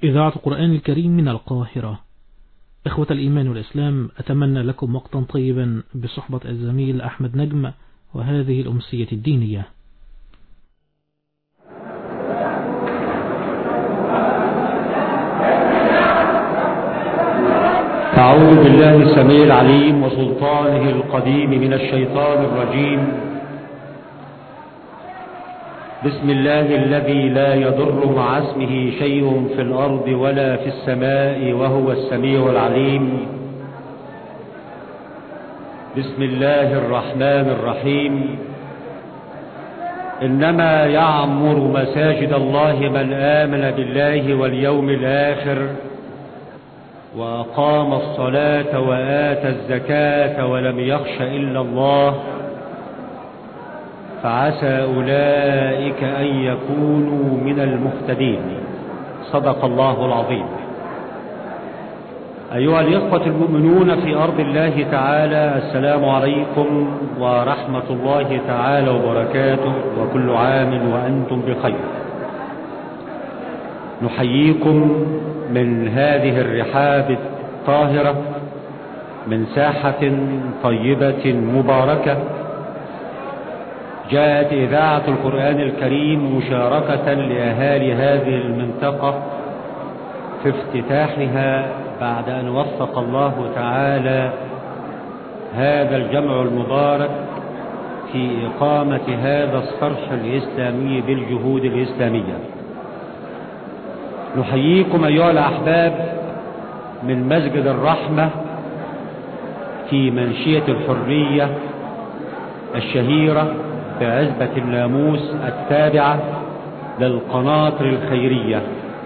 إذاعة القرآن الكريم من القاهرة. إخوة الإيمان والإسلام، أتمنى لكم وقتا طيبا بصحبة الزميل أحمد نجم وهذه الأمسية الدينية. أعوذ بالله السميع العليم وسلطانه القديم من الشيطان الرجيم. بسم الله الذي لا يضر مع اسمه شيء في الأرض ولا في السماء وهو السميع العليم. بسم الله الرحمن الرحيم. إنما يعمر مساجد الله من آمن بالله واليوم الآخر وأقام الصلاة وآتى الزكاة ولم يخش إلا الله فعسى أولئك أن يكونوا من المهتدين. صدق الله العظيم. أيها الإخوة المؤمنون في أرض الله تعالى، السلام عليكم ورحمة الله تعالى وبركاته، وكل عام وأنتم بخير. نحييكم من هذه الرحاب الطاهرة من ساحة طيبة مباركة. جاءت إذاعة القرآن الكريم مشاركة لأهالي هذه المنطقة في افتتاحها بعد أن وفق الله تعالى هذا الجمع المبارك في إقامة هذا الصرح الإسلامي بالجهود الإسلامية. نحييكم أيها الأحباب من مسجد الرحمة في منشية الحرية الشهيرة بعزبة الناموس التابعة للقناطر الخيرية.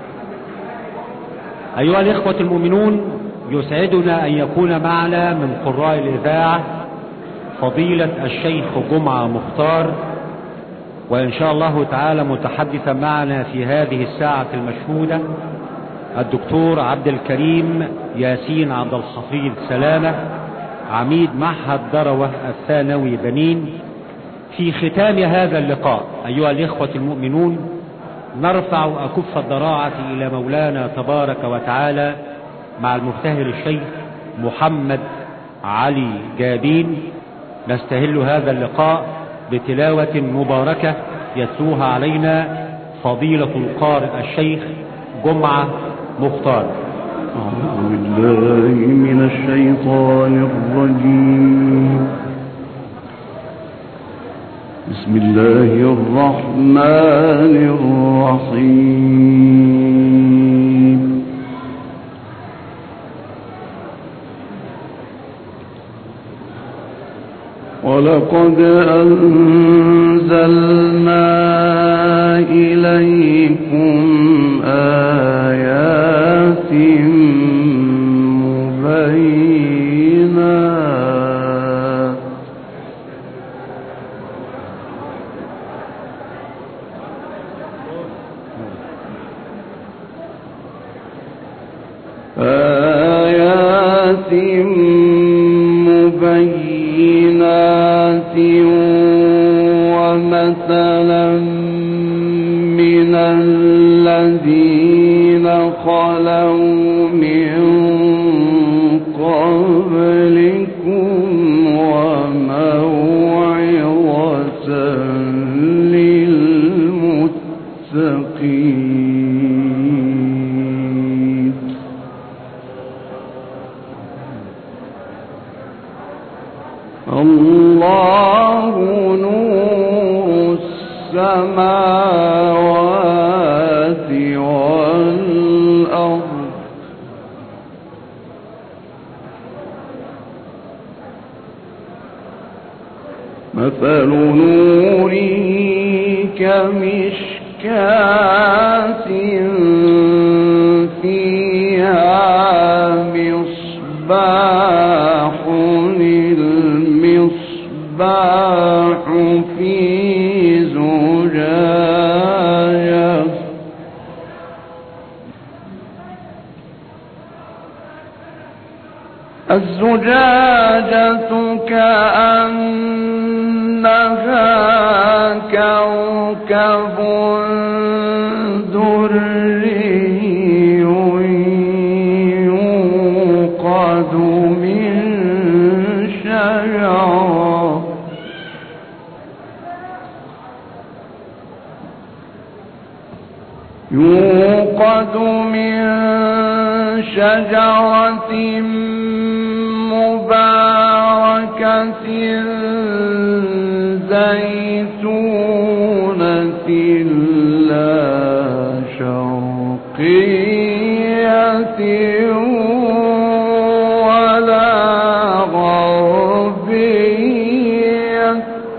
أيها الإخوة المؤمنون، يسعدنا أن يكون معنا من قراء الإذاعة فضيلة الشيخ جمعة مختار، وإن شاء الله تعالى متحدثا معنا في هذه الساعة المشهودة الدكتور عبد الكريم ياسين عبد الحفيظ سلامة، عميد معهد دروة الثانوي بنين. في ختام هذا اللقاء أيها الإخوة المؤمنون، نرفع أكف الضراعة إلى مولانا تبارك وتعالى مع المبتهل الشيخ محمد علي جابين. نستهل هذا اللقاء بتلاوة مباركة يتلوها علينا فضيلة القارئ الشيخ جمعة مختار. أعوذ بالله من الشيطان الرجيم. بسم الله الرحمن الرحيم. ولقد أنزلنا إليكم آيات مبينات ومثلا من الذين خلوا من قبلكم وموعظة للمتقين. الله نور السماوات والأرض. مثل نوره كمشكاة فيها مصباح، المصباح في زجاجة، الزجاجة كأنها كوكب دري يوقد من شجرة مباركة زيتونة لا شرقية ولا غربية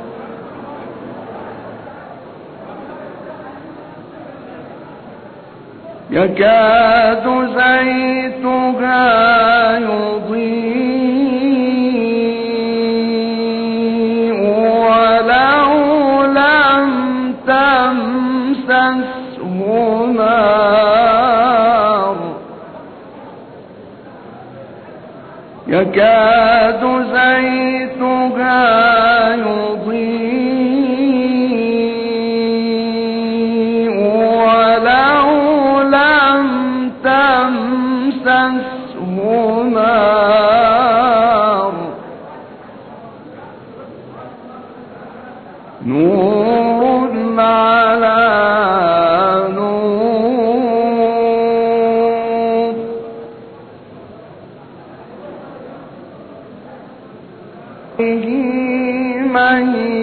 يكاد زيتها يضيء ولو لم تمسسه نار يكاد زيتها يضيء ولو لم تمسسه نار نور على نور من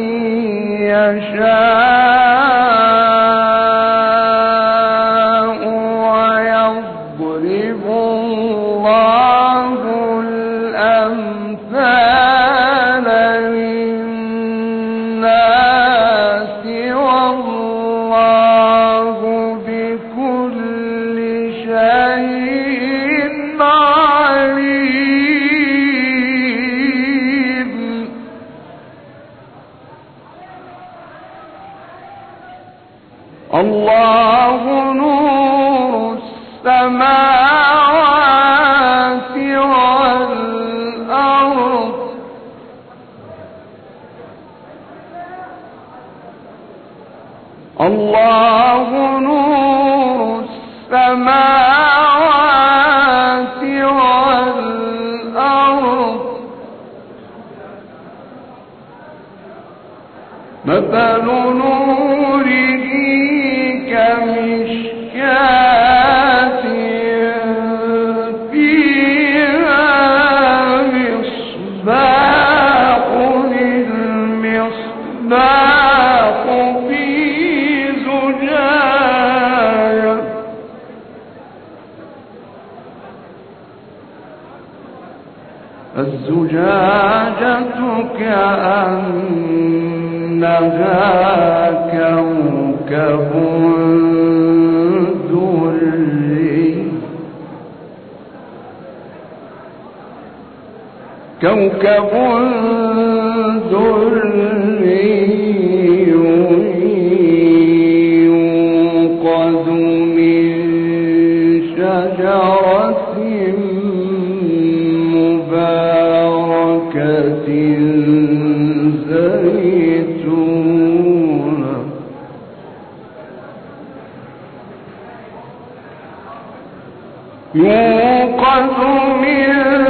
يشاء ويضرب الله الأمثال للناس والله بكل شيء عليم الله نور السماوات والأرض الله نور السماوات والأرض مثل نوره كمشكاة فيها مصباح المصباح في زجاجة الزجاجة كأنها كوكب دري يوقد من شجرة مباركة زيتونة يوقد من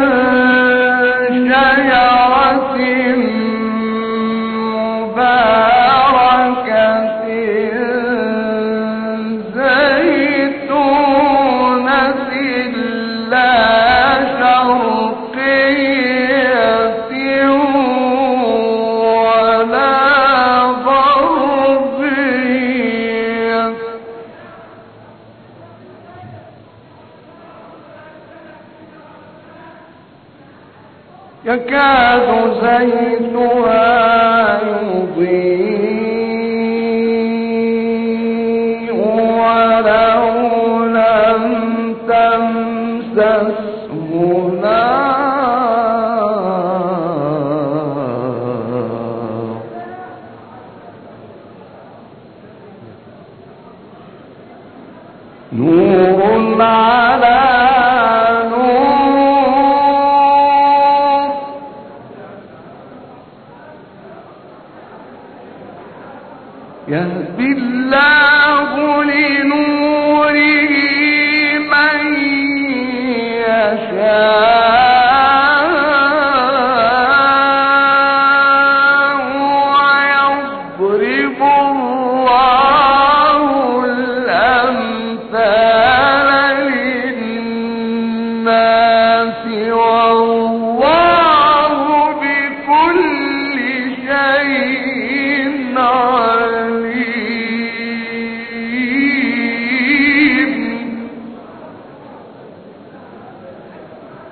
شجرة مباركة زيتونة لا شرقية ولا غربية يكاد زيتها يضيء ولو لم تمسسه نار نور على يهدي الله لنوره من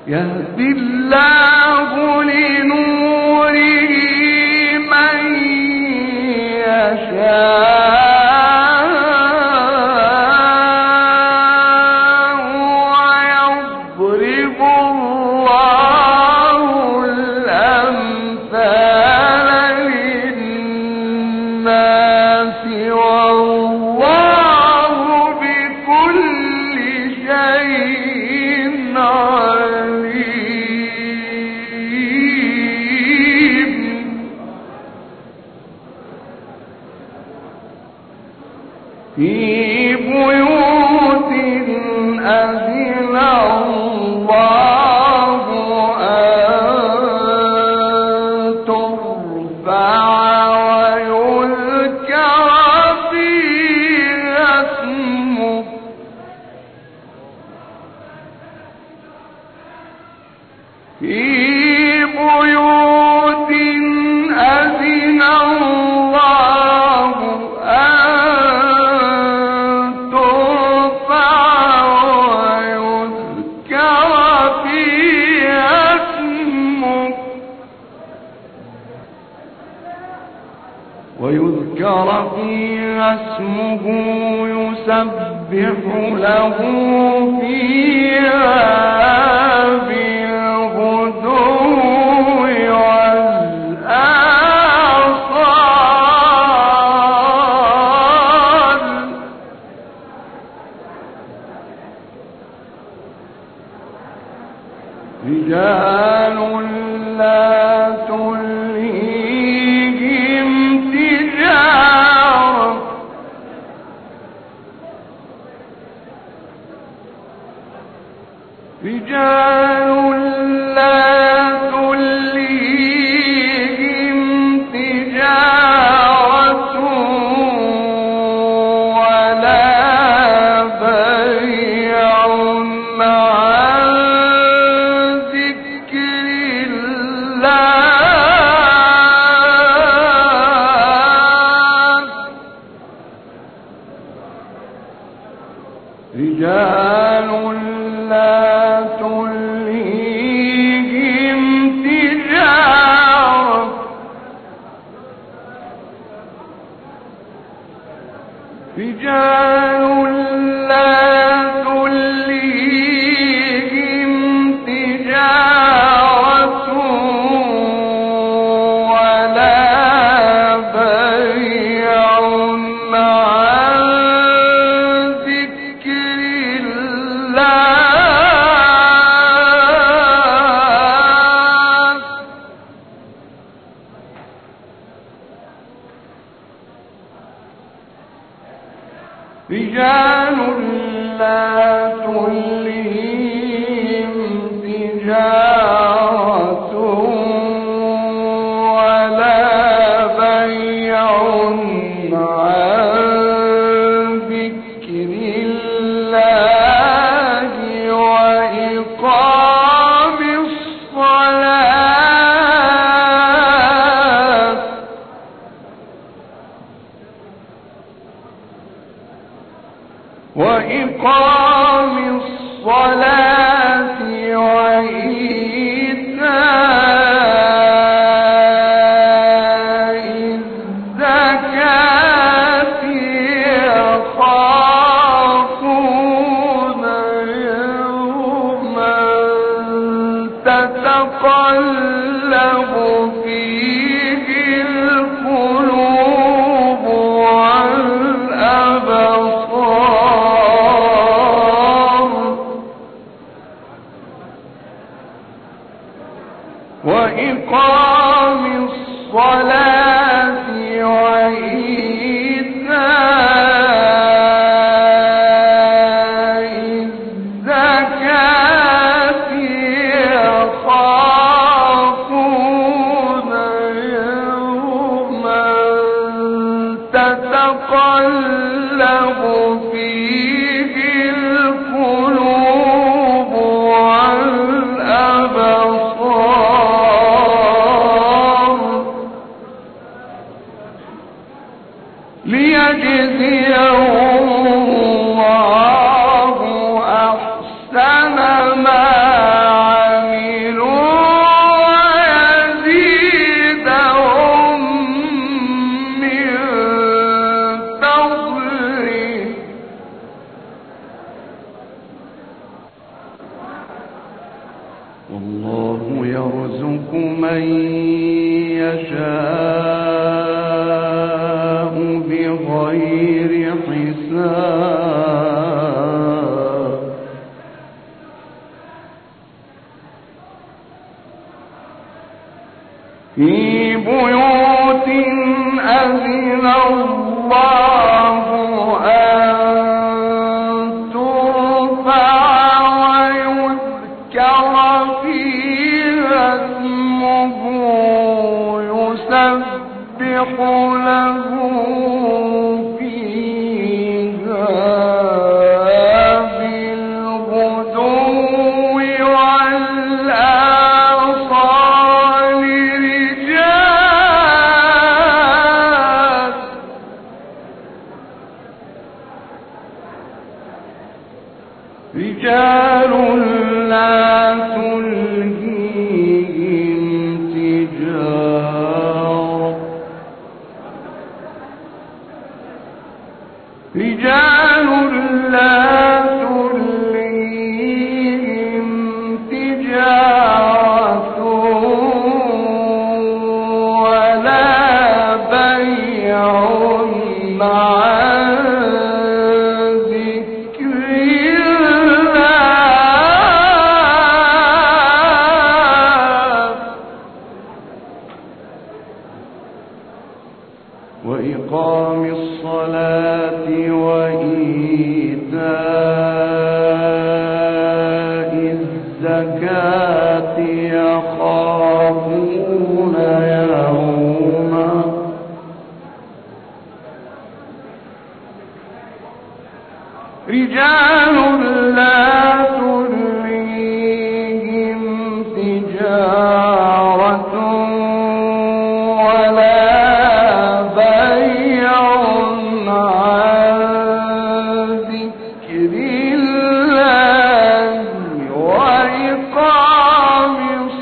يهدي الله لنوره من يشاء ويضرب الله الأمثال للناس والله بكل شيء عليم. في بيوت أذن الله أن ترفع ويذكر فيها اسمه في بيوت أذن الله أن ترفع ويذكر فيها اسمه يسبح له فيها بالغدو والآصال. رجال لا تلهيهم تجارة ولا بيع عن ذكر الله. رجال لا تلهيهم تجارة ولا بيع عن ذكر الله. رجال لا تلهيهم تجارة ولا بيع عن ذكر الله وإقام الصلاة وإيتاء الزكاة يخافون يوما تتقلب فيه القلوب والأبصار. وإقام الصلاة وإيتاء الزكاة يخافون يوما تتقلب فيه القلوب والأبصار. ليجزيهم الله أحسن والله يرزق من يشاء بغير حساب في بيوت أذن الله أن ترفع ويذكر فيها اسمه يسبح له فيها بالغدو والآصال رجال لا تلهيهم تجارة رجال لا تلهيهم تجارة ولا بيع عن ذكر الله وإقام الصلاة وإيتاء الزكاة يخافون يوما رجال لا تلهيهم تجارة ولا بيع عن ذكر الله وإقام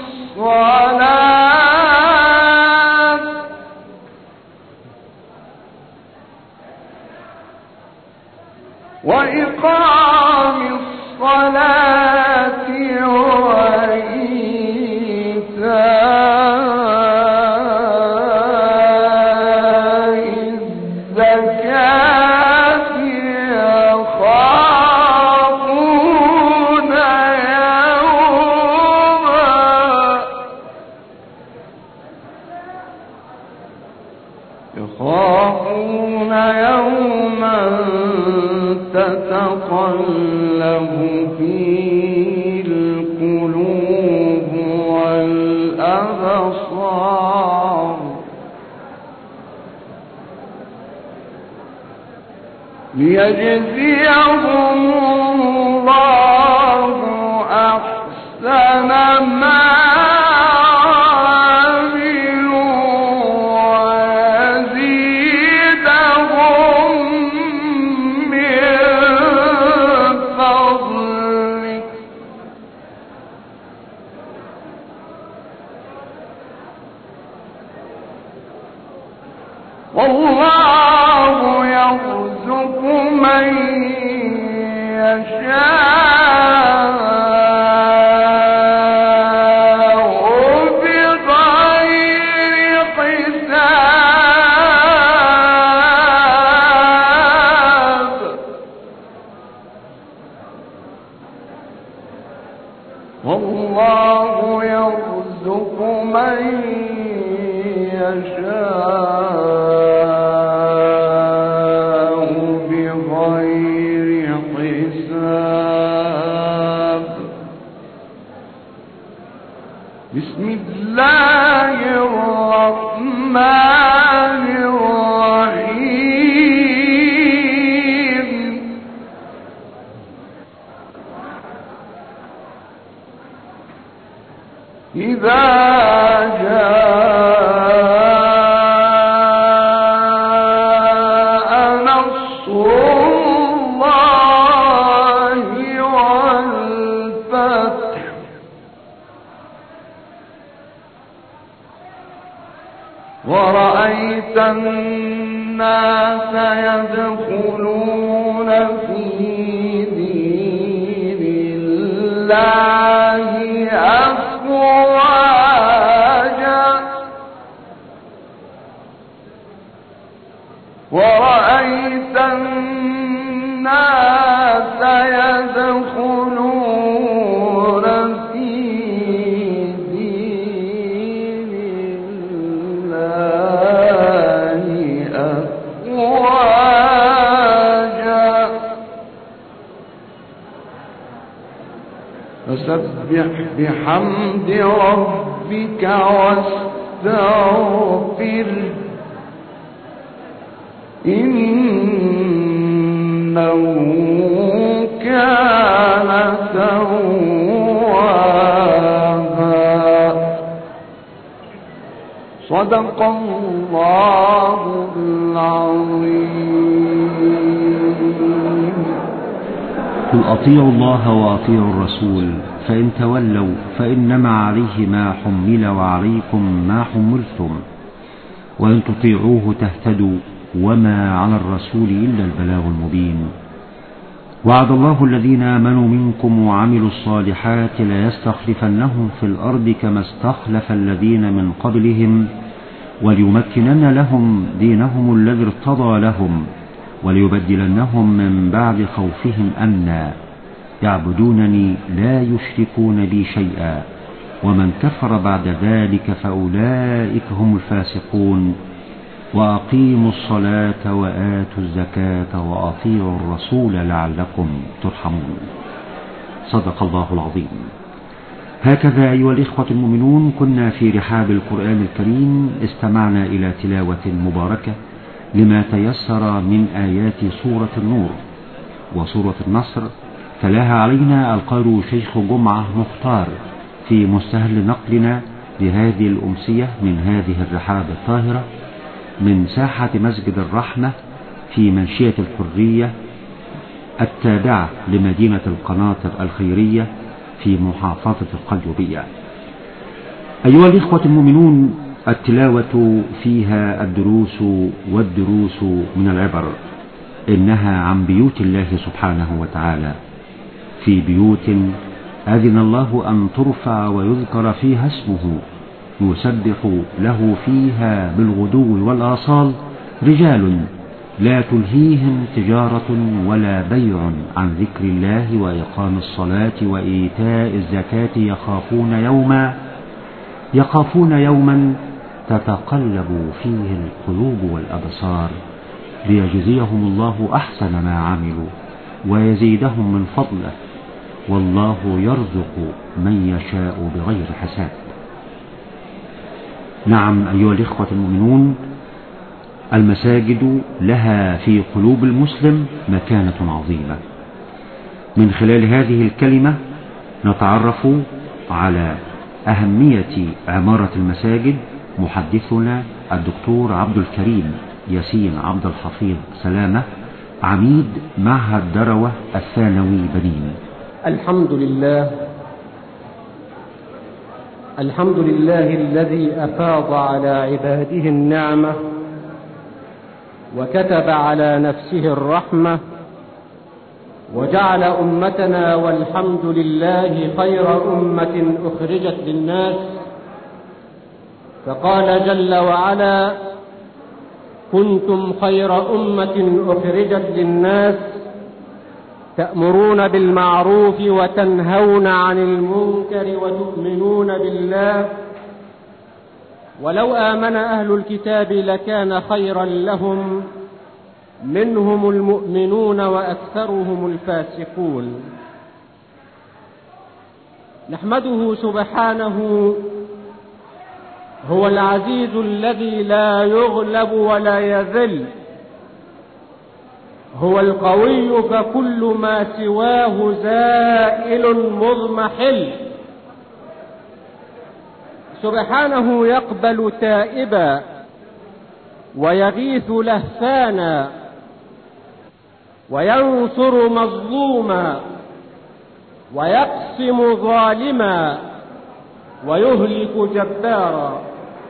الصلاة وإيتاء الزكاة يخافون يوما تتقلب فيه القلوب والأبصار ليجزيهم الله أحسن ما والله يرزق من يشاء بغير حساب والله يرزق من يشاء بغير حساب بسم الله الرحمن الرحيم إذا جاء نصر الله والفتح ورأيت الناس يدخلون في دين الله أفواجا ورأيت الناس يدخلون في دين الله أفواجا فسبح بحمد ربك واستغفره إنه كان توابا. صدق الله العظيم. قل أطيعوا الله وأطيعوا الرسول فإن تولوا فإنما عليه ما حمل وعليكم ما حملتم وإن تطيعوه تهتدوا وما على الرسول إلا البلاغ المبين. وعد الله الذين آمنوا منكم وعملوا الصالحات ليستخلفنهم في الأرض كما استخلف الذين من قبلهم وليمكنن لهم دينهم الذي ارتضى لهم وليبدلنهم من بعد خوفهم أمنا يعبدونني لا يشركون بي شيئا ومن كفر بعد ذلك فأولئك هم الفاسقون. وأقيموا الصلاة وآتوا الزكاة وأطيعوا الرسول لعلكم ترحمون. صدق الله العظيم. هكذا أيها الإخوة المؤمنون كنا في رحاب القرآن الكريم استمعنا إلى تلاوة مباركة لما تيسر من آيات سورة النور وسورة النصر تلاها علينا القارئ شيخ جمعة مختار في مستهل نقلنا لهذه الأمسية من هذه الرحاب الطاهرة من ساحة مسجد الرحمة في منشية الحرية التابعة لمدينة القناطر الخيرية في محافظة القليوبية. أيها الإخوة المؤمنون التلاوة فيها الدروس والدروس من العبر إنها عن بيوت الله سبحانه وتعالى في بيوت أذن الله أن ترفع ويذكر فيها اسمه يسبح له فيها بالغدو والآصال رجال لا تلهيهم تجارة ولا بيع عن ذكر الله وإقام الصلاة وإيتاء الزكاة يخافون يوما تتقلب فيه القلوب والأبصار ليجزيهم الله أحسن ما عملوا ويزيدهم من فضله والله يرزق من يشاء بغير حساب. نعم أيها الإخوة المؤمنون المساجد لها في قلوب المسلم مكانة عظيمة. من خلال هذه الكلمة نتعرف على أهمية عمارة المساجد محدثنا الدكتور عبد الكريم ياسين عبد الحفيظ سلامة عميد معهد دروة الثانوي بنين. الحمد لله الذي أفاض على عباده النعمة وكتب على نفسه الرحمة وجعل أمتنا والحمد لله خير أمة أخرجت للناس، فقال جل وعلا: كنتم خير أمة أخرجت للناس تأمرون بالمعروف وتنهون عن المنكر وتؤمنون بالله، ولو آمن أهل الكتاب لكان خيرا لهم منهم المؤمنون وأكثرهم الفاسقون. نحمده سبحانه، هو العزيز الذي لا يغلب ولا يذل، هو القوي فكل ما سواه زائل مضمحل. سبحانه يقبل تائبا ويغيث لهفانا وينصر مظلوما ويقسم ظالما ويهلك جبارا.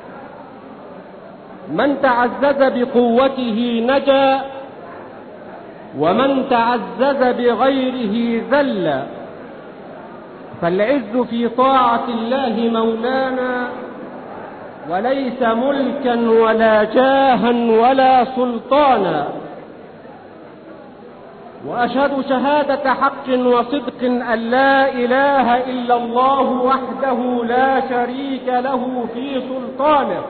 من تعزز بقوته نجا ومن تعزز بغيره ذل، فالعز في طاعة الله مولانا، وليس ملكا ولا جاها ولا سلطانا. وأشهد شهادة حق وصدق أن لا إله إلا الله وحده لا شريك له في سلطانه،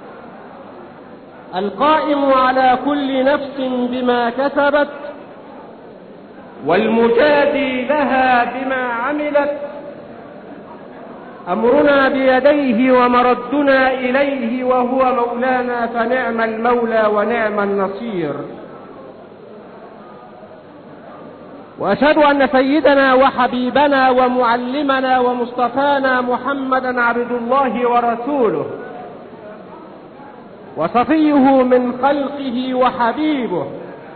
القائم على كل نفس بما كسبت والمجادي لها بما عملت. أمرنا بيديه ومردنا إليه، وهو مولانا فنعم المولى ونعم النصير. وأشهد أن سيدنا وحبيبنا ومعلمنا ومصطفانا محمدا عبد الله ورسوله، وصفيه من خلقه وحبيبه،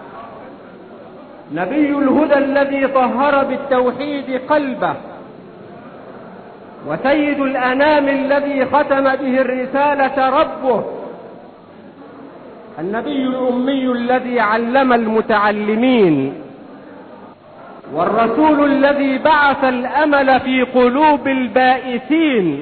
نبي الهدى الذي طهر بالتوحيد قلبه، وسيد الأنام الذي ختم به الرسالة ربه، النبي الأمي الذي علم المتعلمين، والرسول الذي بعث الأمل في قلوب البائسين،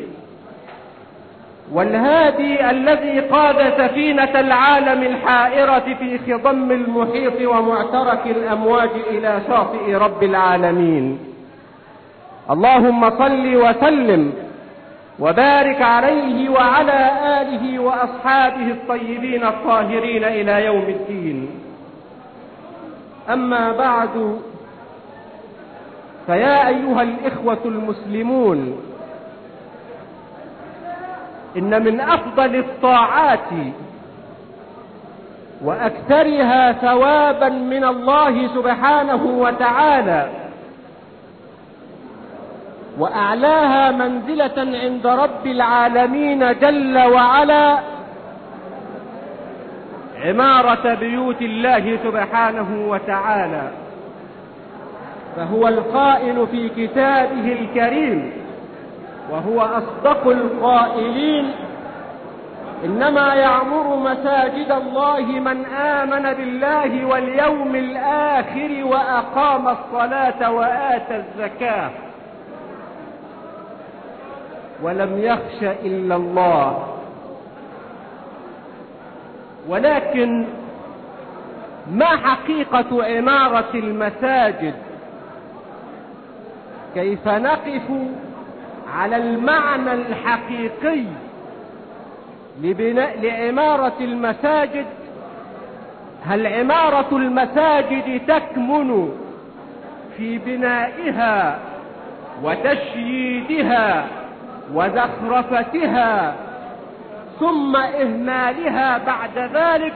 والهادي الذي قاد سفينة العالم الحائرة في خضم المحيط ومعترك الأمواج إلى شاطئ رب العالمين. اللهم صل وسلم وبارك عليه وعلى آله وأصحابه الطيبين الطاهرين إلى يوم الدين. أما بعد، فيا أيها الإخوة المسلمون، إن من أفضل الطاعات وأكثرها ثوابا من الله سبحانه وتعالى وأعلاها منزلة عند رب العالمين جل وعلا عمارة بيوت الله سبحانه وتعالى. فهو القائل في كتابه الكريم وهو أصدق القائلين: إنما يعمر مساجد الله من آمن بالله واليوم الآخر وأقام الصلاة وآتى الزكاة ولم يخش إلا الله. ولكن ما حقيقة عمارة المساجد؟ كيف نقف على المعنى الحقيقي لعمارة المساجد؟ هل عمارة المساجد تكمن في بنائها وتشييدها وزخرفتها ثم إهمالها بعد ذلك؟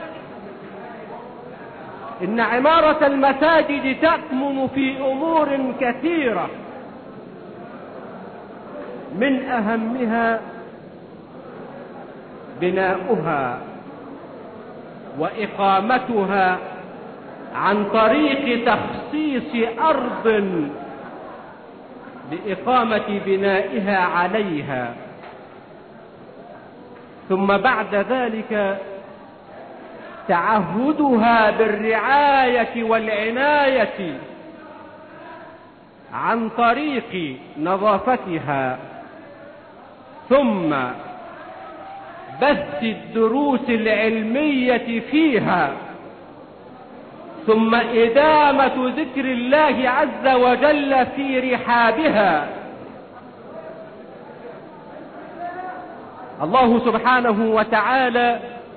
إن عمارة المساجد تكمن في أمور كثيرة، من أهمها بناؤها وإقامتها عن طريق تخصيص أرض لإقامة بنائها عليها، ثم بعد ذلك تعهدها بالرعاية والعناية عن طريق نظافتها، ثم بث الدروس العلمية فيها، ثم إدامة ذكر الله عز وجل في رحابها. الله سبحانه وتعالى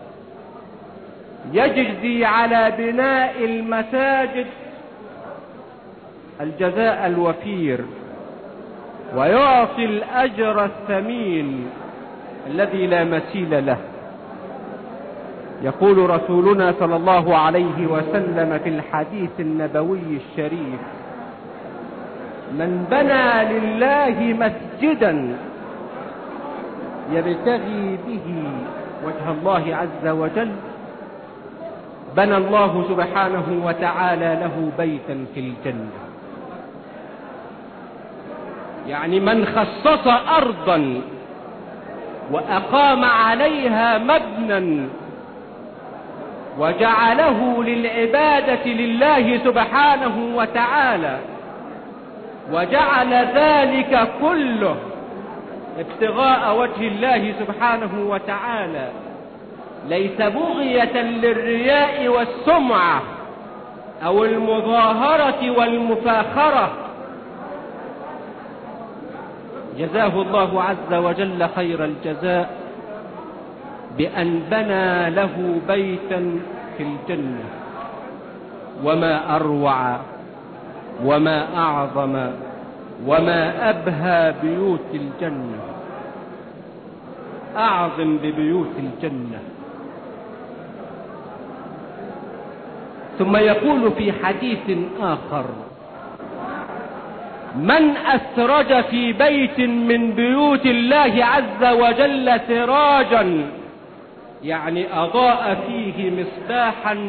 يجزي على بناء المساجد الجزاء الوفير، ويعطي الأجر الثمين الذي لا مثيل له. يقول رسولنا صلى الله عليه وسلم في الحديث النبوي الشريف: من بنى لله مسجدا يبتغي به وجه الله عز وجل بنى الله سبحانه وتعالى له بيتا في الجنة. يعني من خصص أرضا وأقام عليها مبنى وجعله للعبادة لله سبحانه وتعالى، وجعل ذلك كله ابتغاء وجه الله سبحانه وتعالى، ليس بغية للرياء والسمعة أو المظاهرة والمفاخرة، جزاه الله عز وجل خير الجزاء بأن بنى له بيتا في الجنة. وما أروع وما أعظم وما أبهى بيوت الجنة، أعظم ببيوت الجنة. ثم يقول في حديث آخر: من أسرج في بيت من بيوت الله عز وجل سراجا، يعني أضاء فيه مصباحا،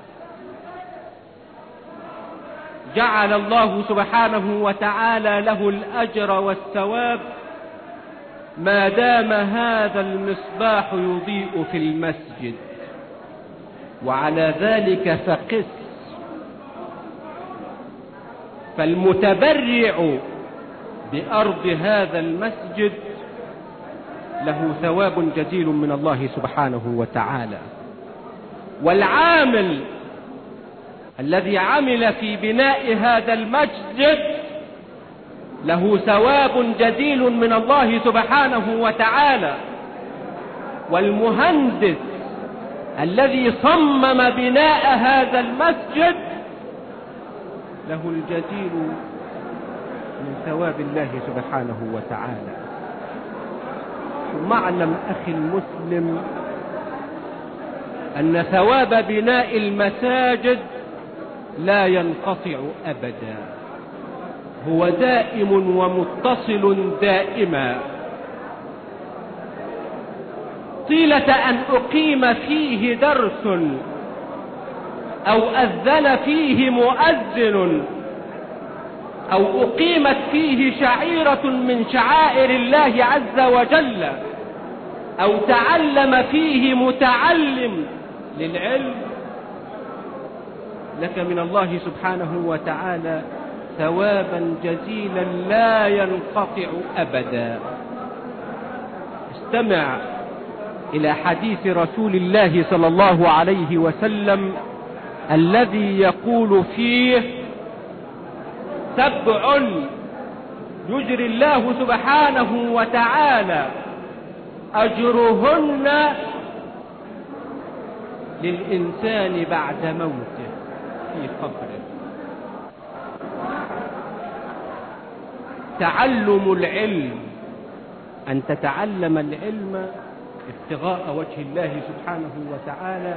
جعل الله سبحانه وتعالى له الأجر والثواب ما دام هذا المصباح يضيء في المسجد. وعلى ذلك فقس، فالمتبرع بأرض هذا المسجد له ثواب جزيل من الله سبحانه وتعالى، والعامل الذي عمل في بناء هذا المسجد له ثواب جزيل من الله سبحانه وتعالى، والمهندس الذي صمم بناء هذا المسجد له الجزيل من ثواب الله سبحانه وتعالى. ثم اعلم أخي المسلم أن ثواب بناء المساجد لا ينقطع أبدا، هو دائم ومتصل دائما. طيلة أن أقيم فيه درس أو أذن فيه مؤذن أو أقيمت فيه شعيرة من شعائر الله عز وجل أو تعلم فيه متعلم للعلم، لك من الله سبحانه وتعالى ثوابا جزيلا لا ينقطع أبدا. استمع إلى حديث رسول الله صلى الله عليه وسلم الذي يقول فيه: 7 يجري الله سبحانه وتعالى أجرهن للإنسان بعد موته في قبره. تعلم العلم، أن تتعلم العلم ابتغاء وجه الله سبحانه وتعالى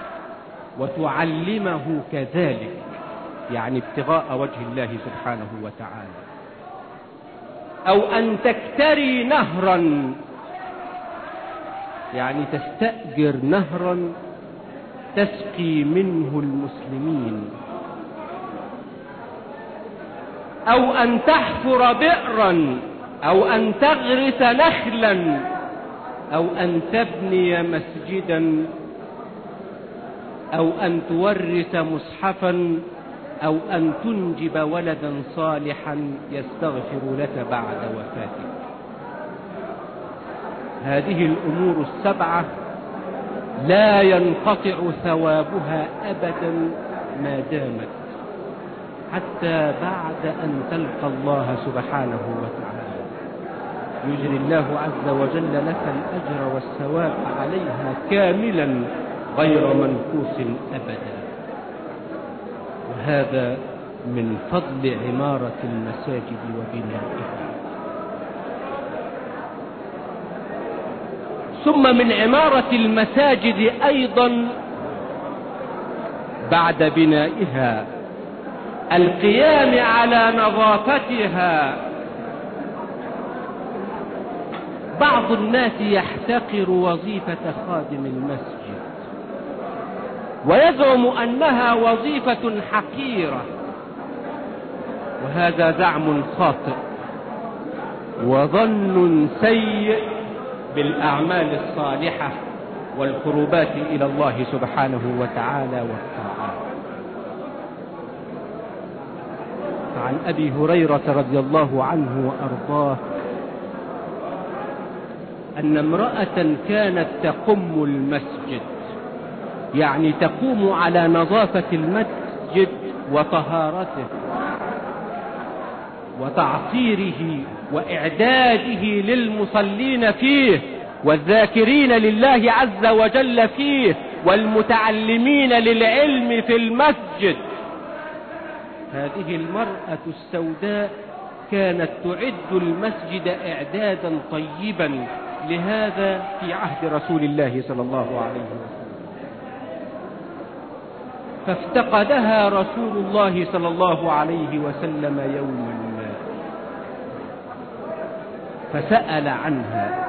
وتعلمه كذلك، يعني ابتغاء وجه الله سبحانه وتعالى. أو أن تكتري نهرا، يعني تستأجر نهرا تسقي منه المسلمين. أو أن تحفر بئرا، أو أن تغرس نخلا، أو أن تبني مسجدا، أو أن تورث مصحفا، أو أن تنجب ولدا صالحا يستغفر لك بعد وفاتك. هذه الأمور 7 لا ينقطع ثوابها أبدا ما دامت، حتى بعد أن تلقى الله سبحانه وتعالى. يجري الله عز وجل لك الأجر والثواب عليها كاملا غير منقوص أبدا. وهذا من فضل عمارة المساجد وبنائها. ثم من عمارة المساجد أيضا بعد بنائها القيام على نظافتها. بعض الناس يحتقر وظيفة خادم المسجد ويزعم أنها وظيفة حقيرة، وهذا زعم خاطئ وظن سيء بالأعمال الصالحة والقربات إلى الله سبحانه وتعالى والطاعات. عن أبي هريرة رضي الله عنه وأرضاه أن امرأة كانت تقم المسجد، يعني تقوم على نظافة المسجد وطهارته وتعصيره وإعداده للمصلين فيه والذاكرين لله عز وجل فيه والمتعلمين للعلم في المسجد. هذه المرأة السوداء كانت تعد المسجد إعدادا طيبا لهذا في عهد رسول الله صلى الله عليه وسلم، فافتقدها رسول الله صلى الله عليه وسلم يوما فسأل عنها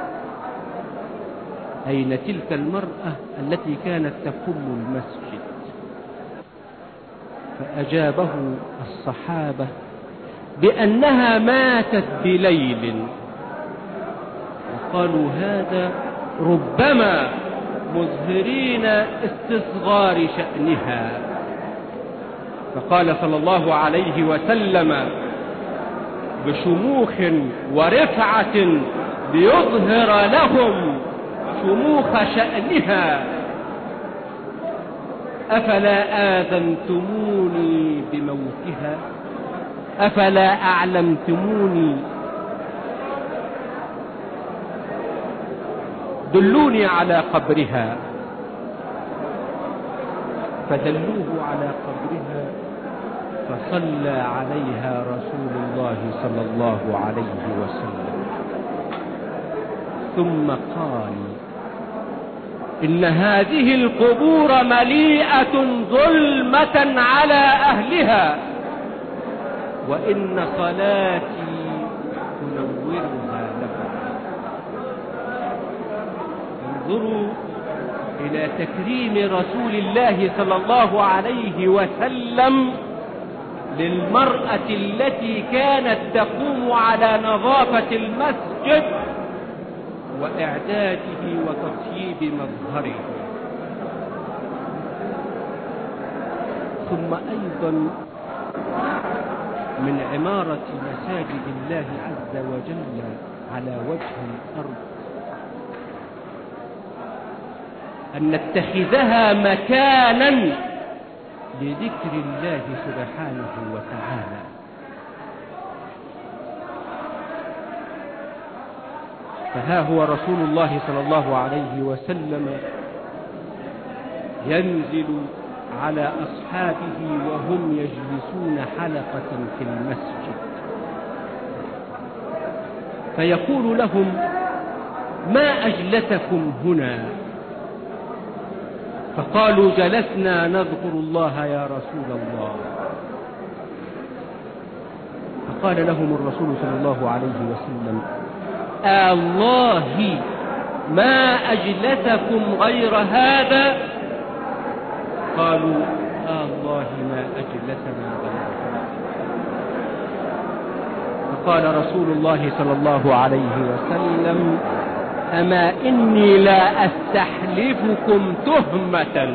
أين تلك المرأة التي كانت تقم المسجد؟ فأجابه الصحابة بأنها ماتت بليل، وقالوا هذا ربما مظهرين استصغار شأنها. فقال صلى الله عليه وسلم بشموخ ورفعة ليظهر لهم شموخ شأنها: أفلا آذنتموني بموتها؟ أفلا أعلمتموني؟ دلوني على قبرها. فدلوه على قبرها فصلى عليها رسول الله صلى الله عليه وسلم، ثم قال: إن هذه القبور مليئة ظلمة على أهلها، وإن صلاتي تنورها لهم. انظروا إلى تكريم رسول الله صلى الله عليه وسلم للمرأة التي كانت تقوم على نظافة المسجد وإعداده وتطييب مظهره. ثم أيضا من عمارة مساجد الله عز وجل على وجه الأرض أن نتخذها مكانا لذكر الله سبحانه وتعالى. فها هو رسول الله صلى الله عليه وسلم ينزل على أصحابه وهم يجلسون حلقة في المسجد، فيقول لهم: ما أجلسكم هنا؟ فقالوا: جلسنا نذكر الله يا رسول الله. فقال لهم الرسول صلى الله عليه وسلم: الله ما أجلسكم غير هذا؟ قالوا: الله ما أجلسنا غير هذا. فقال رسول الله صلى الله عليه وسلم: أما إني لا أستحلفكم تهمة،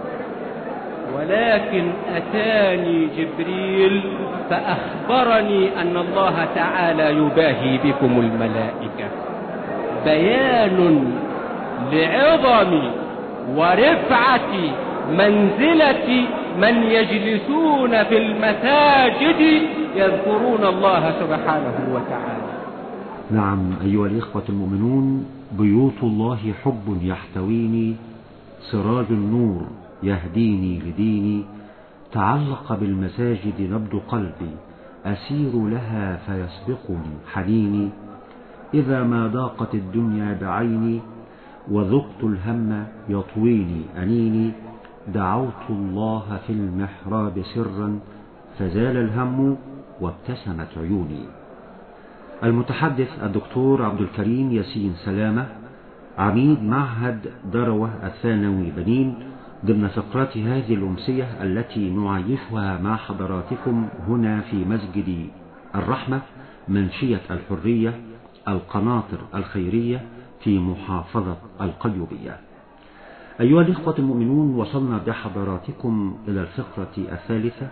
ولكن أتاني جبريل فأخبرني أن الله تعالى يباهي بكم الملائكة. بيان لعظم ورفعة منزلة من يجلسون في المساجد يذكرون الله سبحانه وتعالى. نعم أيها الإخوة المؤمنون، بيوت الله حب يحتويني، سراج النور يهديني لديني، تعلق بالمساجد نبض قلبي، أسير لها فيسبقني حنيني، إذا ما ضاقت الدنيا بعيني وذقت الهم يطويني أنيني، دعوت الله في المحراب سرا فزال الهم وابتسمت عيوني. المتحدث الدكتور عبد الكريم ياسين سلامة، عميد معهد دروة الثانوي بنين، ضمن فقرات هذه الأمسية التي نعيشها مع حضراتكم هنا في مسجد الرحمة، منشية الحرية، القناطر الخيرية في محافظة القليوبية. أيها الإخوة المؤمنون، وصلنا بحضراتكم إلى الفقرة الثالثة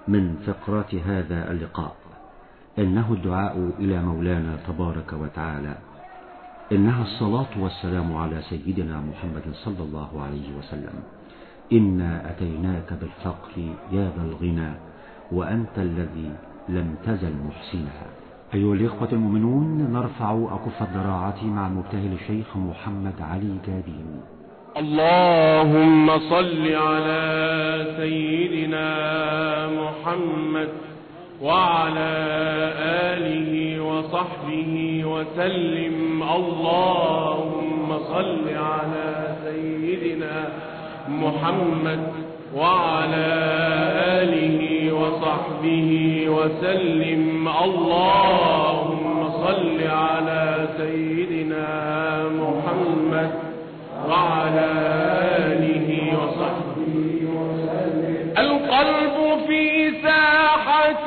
من فقرات هذا اللقاء. إنه الدعاء إلى مولانا تبارك وتعالى، إنها الصلاة والسلام على سيدنا محمد صلى الله عليه وسلم. إنا أتيناك بالفقر يا ذا الغنى وأنت الذي لم تزل محسنها. أيها الإخوة المؤمنون، نرفع أكف الضراعة مع المبتهل الشيخ محمد علي جابين. اللهم صل على سيدنا محمد وعلى آله وصحبه وسلم. اللهم صل على سيدنا محمد وعلى آله وصحبه وسلم. اللهم صل على سيدنا محمد وعلى آله وصحبه وسلم. القلب في ساحة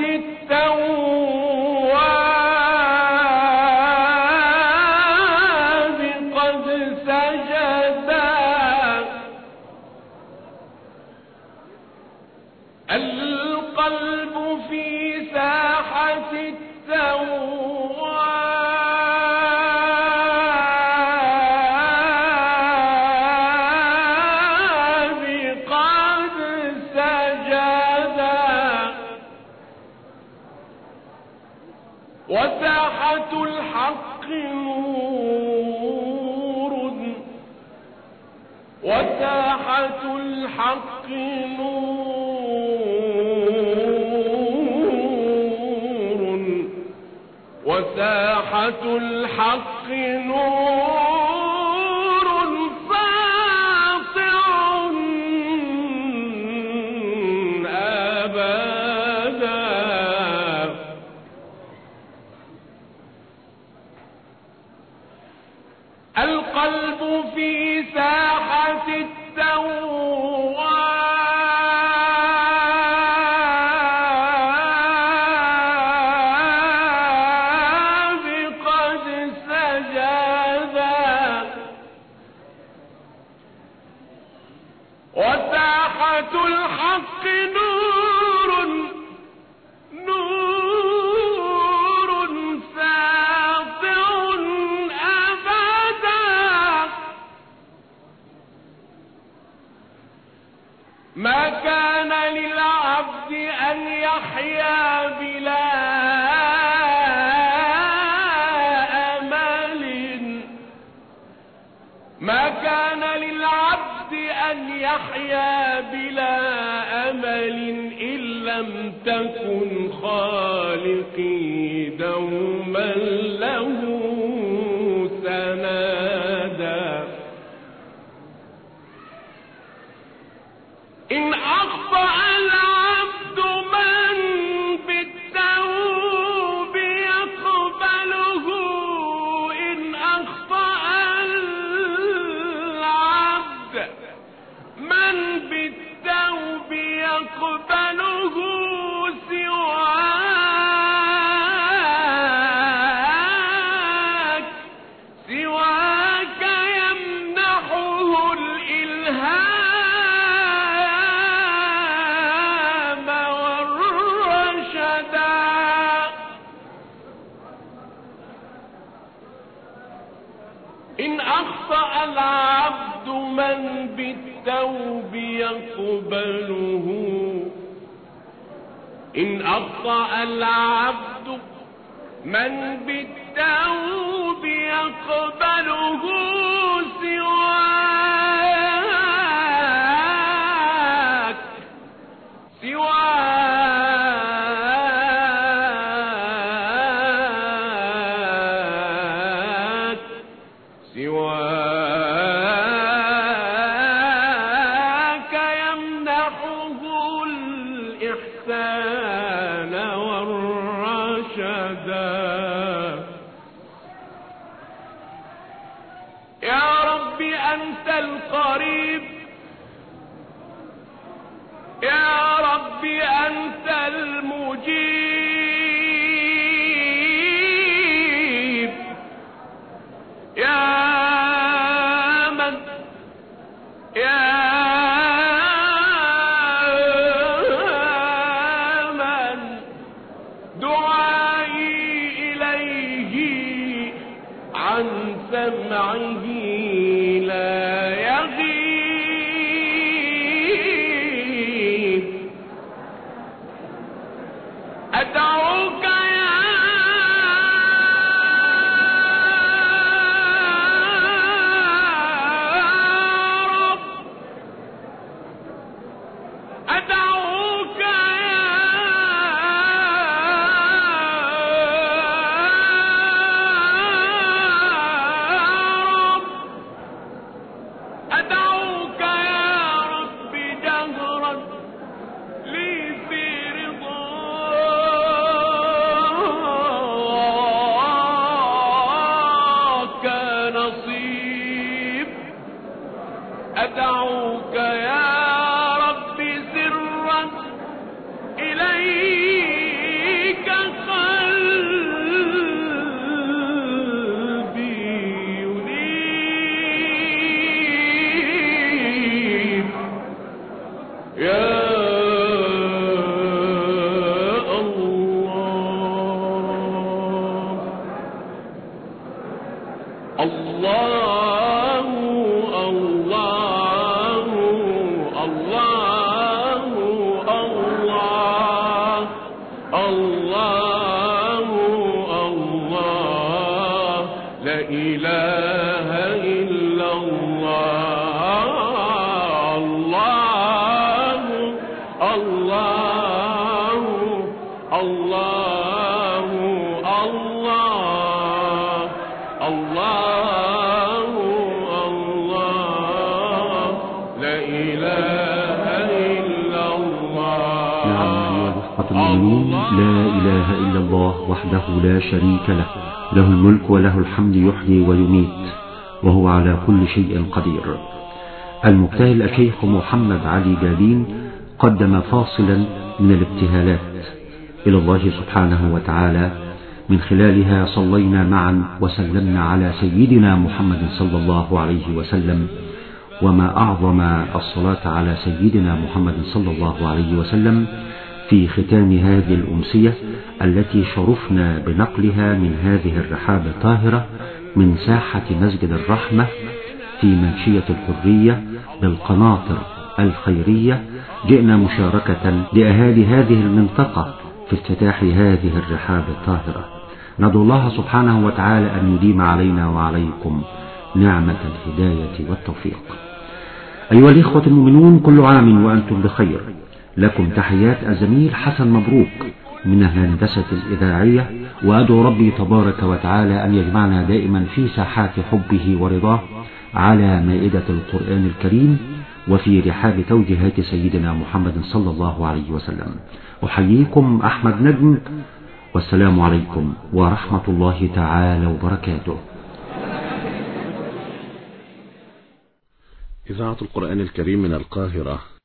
التواب قد سجدا. القلب في ساحة التواب قد سجدا. وساحة الحق نور، وساحة الحق نور، وساحة الحق نور ساطع أبدا. القلب في ساحة التواب قد سجدا. وساحة الحق نور، نور ساطع أبدا. ما كان للعبد أن يحيا بلا أمل، ما كان للعبد أن يحيا بلا أمل إن لم تكن خالقي دوما له سنادا. إن أخطأ العبد من بالتوب يقبله، إن أخطأ العبد من بالتوب يقبله سواك، سواك يمنحه الإلهام والرشدا. إن أخطأ العبد من بالتوب يقبله، إن أخطأ العبد من بالتوب يقبله سواك، سواك، سواك يمنحه الإحسان والرشدا. يا رب أنت القريب، يا رب أنت المجيب، يا من عن سمعه لا يغيب أدعوك يا رب أدعوك أدعوك يا رب جهرا لي في رضاك نصيب أدعوك يا رب سرا إليك قلبي ينيب يا الله الله الله الله الله الله لا إله إلا الله الله الله الله الله الله الله لا إله إلا الله. نعم أيها الأخوة المؤمنون، لا إله إلا الله وحده لا شريك له، له الملك وله الحمد، يحيي ويميت وهو على كل شيء قدير. المبتهل الشيخ محمد علي جابين قدم فاصلا من الابتهالات إلى الله سبحانه وتعالى، من خلالها صلينا معا وسلمنا على سيدنا محمد صلى الله عليه وسلم. وما أعظم الصلاة على سيدنا محمد صلى الله عليه وسلم في ختام هذه الأمسية التي شرفنا بنقلها من هذه الرحاب الطاهرة من ساحة مسجد الرحمة في منشية الحرية بالقناطر الخيرية. جئنا مشاركة لأهالي هذه المنطقة في افتتاح هذه الرحاب الطاهرة. ندعو الله سبحانه وتعالى أن يديم علينا وعليكم نعمة الهداية والتوفيق. أيها الإخوة المؤمنون، كل عام وأنتم بخير. لكم تحيات الزميل حسن مبروك من الهندسة الإذاعية، وأدعو ربي تبارك وتعالى أن يجمعنا دائما في ساحات حبه ورضاه على مائدة القرآن الكريم وفي رحاب توجيهات سيدنا محمد صلى الله عليه وسلم. أحييكم أحمد نجم، والسلام عليكم ورحمة الله تعالى وبركاته. إذاعة القرآن الكريم من القاهرة.